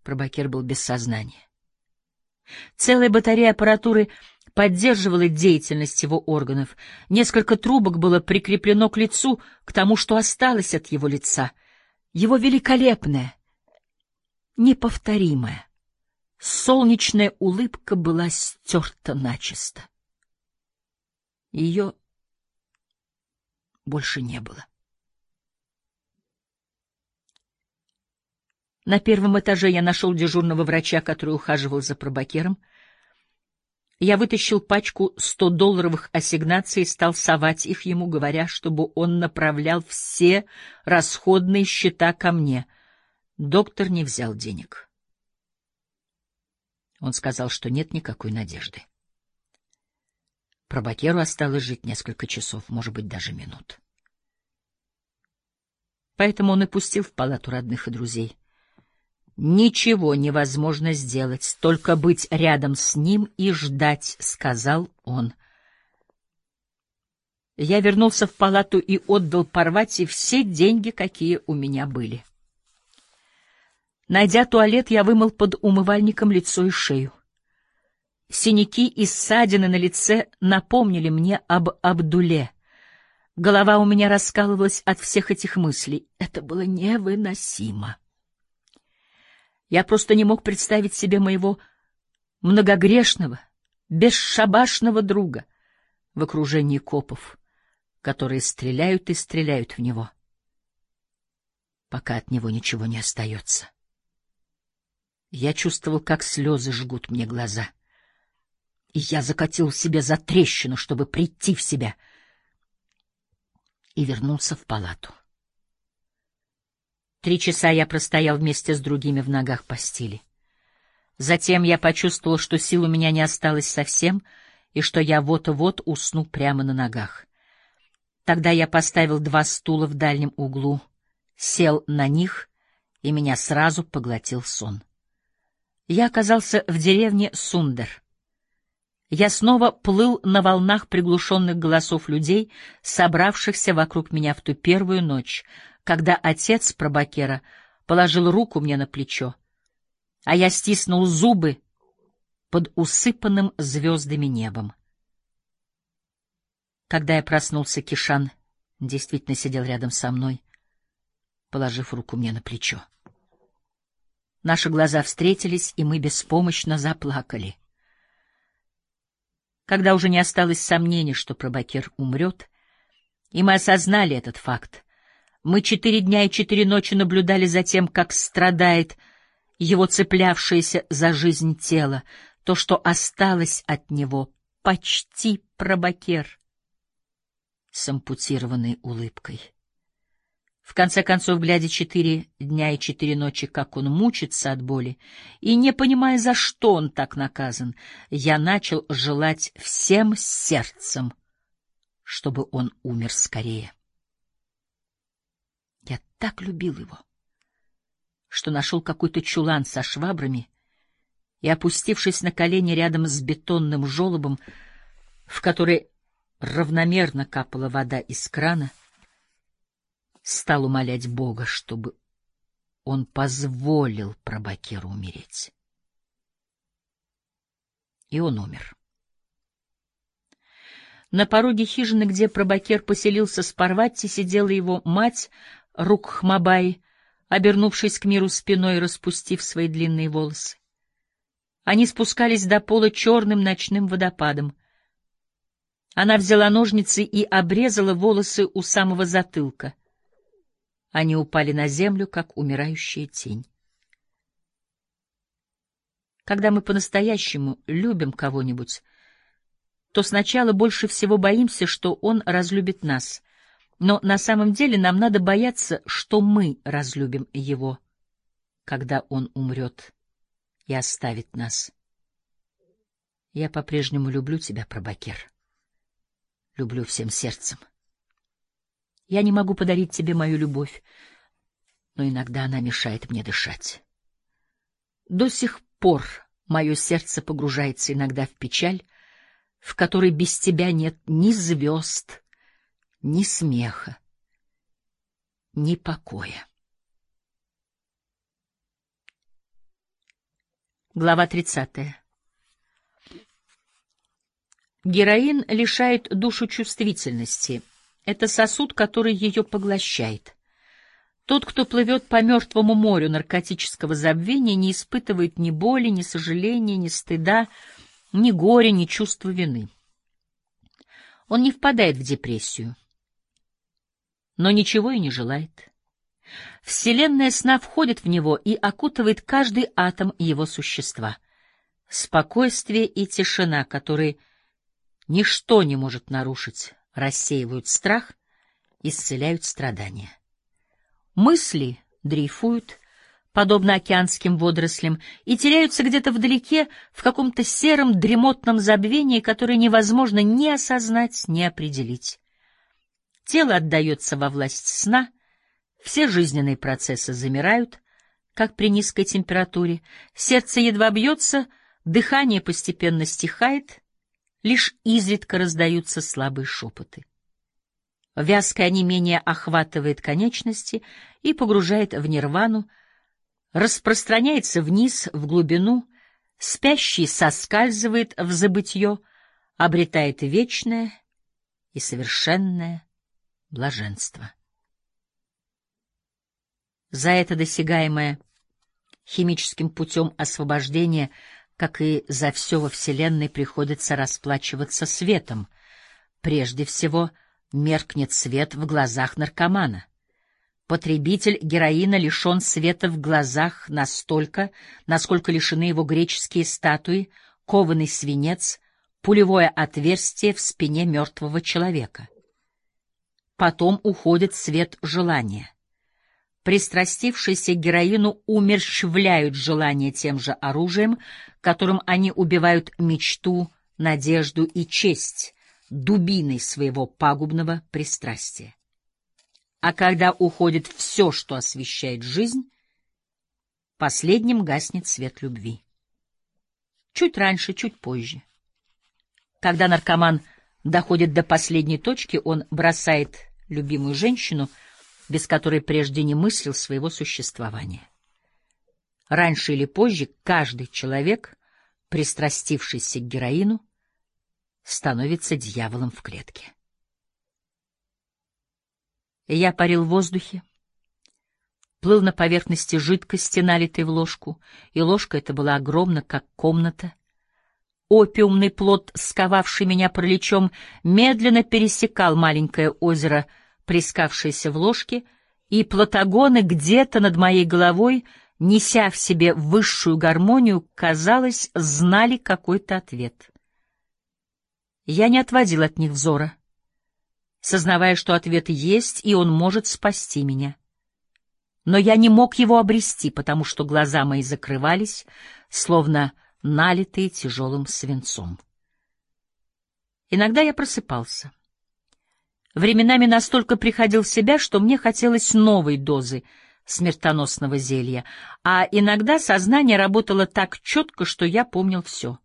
Пробакер был без сознания. Целая батарея аппаратуры поддерживала деятельность его органов. Несколько трубок было прикреплено к лицу, к тому, что осталось от его лица. Его великолепная, неповторимая, солнечная улыбка была стерта начисто. Ее больше не было. На первом этаже я нашел дежурного врача, который ухаживал за Пробакером. Я вытащил пачку 100-долларовых ассигнаций и стал совать их ему, говоря, чтобы он направлял все расходные счета ко мне. Доктор не взял денег. Он сказал, что нет никакой надежды. Пробакеру осталось жить несколько часов, может быть, даже минут. Поэтому он и пустил в палату родных и друзей. «Ничего невозможно сделать, только быть рядом с ним и ждать», — сказал он. Я вернулся в палату и отдал Парвати все деньги, какие у меня были. Найдя туалет, я вымыл под умывальником лицо и шею. Синяки и ссадины на лице напомнили мне об Абдуле. Голова у меня раскалывалась от всех этих мыслей. Это было невыносимо. Я просто не мог представить себе моего многогрешного, бесшабашного друга в окружении копов, которые стреляют и стреляют в него, пока от него ничего не остается. Я чувствовал, как слезы жгут мне глаза, и я закатил себе за трещину, чтобы прийти в себя, и вернулся в палату. 3 часа я простоял вместе с другими в ногах постели. Затем я почувствовал, что сил у меня не осталось совсем, и что я вот-вот усну прямо на ногах. Тогда я поставил 2 стула в дальнем углу, сел на них, и меня сразу поглотил сон. Я оказался в деревне Сундер. Я снова плыл на волнах приглушенных голосов людей, собравшихся вокруг меня в ту первую ночь, когда отец Пробакера положил руку мне на плечо, а я стиснул зубы под усыпанным звездами небом. Когда я проснулся, Кишан действительно сидел рядом со мной, положив руку мне на плечо. Наши глаза встретились, и мы беспомощно заплакали. Когда уже не осталось сомнений, что Пробакер умрет, и мы осознали этот факт, мы 4 дня и 4 ночи наблюдали за тем, как страдает его цеплявшееся за жизнь тело, то, что осталось от него, почти Пробакер, с ампутированной улыбкой. В конце концов, глядя 4 дня и 4 ночи, как он мучится от боли, и не понимая, за что он так наказан, я начал желать всем сердцем, чтобы он умер скорее. Я так любил его, что нашел какой-то чулан со швабрами и, опустившись на колени рядом с бетонным желобом, в который равномерно капала вода из крана, стал умолять Бога, чтобы он позволил Пробакеру умереть. И он умер. На пороге хижины, где Пробакер поселился с Парвати, сидела его мать Рукхмабай, обернувшись к миру спиной и распустив свои длинные волосы. Они спускались до пола черным ночным водопадом. Она взяла ножницы и обрезала волосы у самого затылка. Они упали на землю, как умирающая тень. Когда мы по-настоящему любим кого-нибудь, то сначала больше всего боимся, что он разлюбит нас. Но на самом деле нам надо бояться, что мы разлюбим его, когда он умрет и оставит нас. Я по-прежнему люблю тебя, Пробакер. Люблю всем сердцем. Я не могу подарить тебе мою любовь, но иногда она мешает мне дышать. До сих пор мое сердце погружается иногда в печаль, в которой без тебя нет ни звезд, ни смеха, ни покоя. Глава 30. Героин лишает душу чувствительности. Это сосуд, который ее поглощает. Тот, кто плывет по мертвому морю наркотического забвения, не испытывает ни боли, ни сожаления, ни стыда, ни горя, ни чувства вины. Он не впадает в депрессию, но ничего и не желает. Вселенная сна входит в него и окутывает каждый атом его существа. Спокойствие и тишина, которые ничто не может нарушить, рассеивают страх, исцеляют страдания. Мысли дрейфуют, подобно океанским водорослям, и теряются где-то вдалеке в каком-то сером дремотном забвении, которое невозможно ни осознать, ни определить. Тело отдается во власть сна, все жизненные процессы замирают, как при низкой температуре, сердце едва бьется, дыхание постепенно стихает, лишь изредка раздаются слабые шепоты. Вязкое онемение охватывает конечности и погружает в нирвану, распространяется вниз, в глубину, спящий соскальзывает в забытье, обретает вечное и совершенное блаженство. За это досягаемое химическим путем освобождение, как и за все во Вселенной, приходится расплачиваться светом. Прежде всего, меркнет свет в глазах наркомана. Потребитель героина лишен света в глазах настолько, насколько лишены его греческие статуи, кованый свинец, пулевое отверстие в спине мертвого человека. Потом уходит свет желания. Пристрастившиеся к героину умерщвляют желание тем же оружием, которым они убивают мечту, надежду и честь, дубиной своего пагубного пристрастия. А когда уходит все, что освещает жизнь, последним гаснет свет любви. Чуть раньше, чуть позже. Когда наркоман доходит до последней точки, он бросает любимую женщину, без которой прежде не мыслил своего существования. Раньше или позже каждый человек, пристрастившийся к героину, становится дьяволом в клетке. Я парил в воздухе, плыл на поверхности жидкости, налитой в ложку, и ложка эта была огромна, как комната. Опиумный плод, сковавший меня параличом, медленно пересекал маленькое озеро, плескавшееся в ложке, и платагоны где-то над моей головой, неся в себе высшую гармонию, казалось, знали какой-то ответ. Я не отводил от них взора, сознавая, что ответ есть, и он может спасти меня. Но я не мог его обрести, потому что глаза мои закрывались, словно налитые тяжелым свинцом. Иногда я просыпался. Временами настолько приходил в себя, что мне хотелось новой дозы смертоносного зелья, а иногда сознание работало так четко, что я помнил все.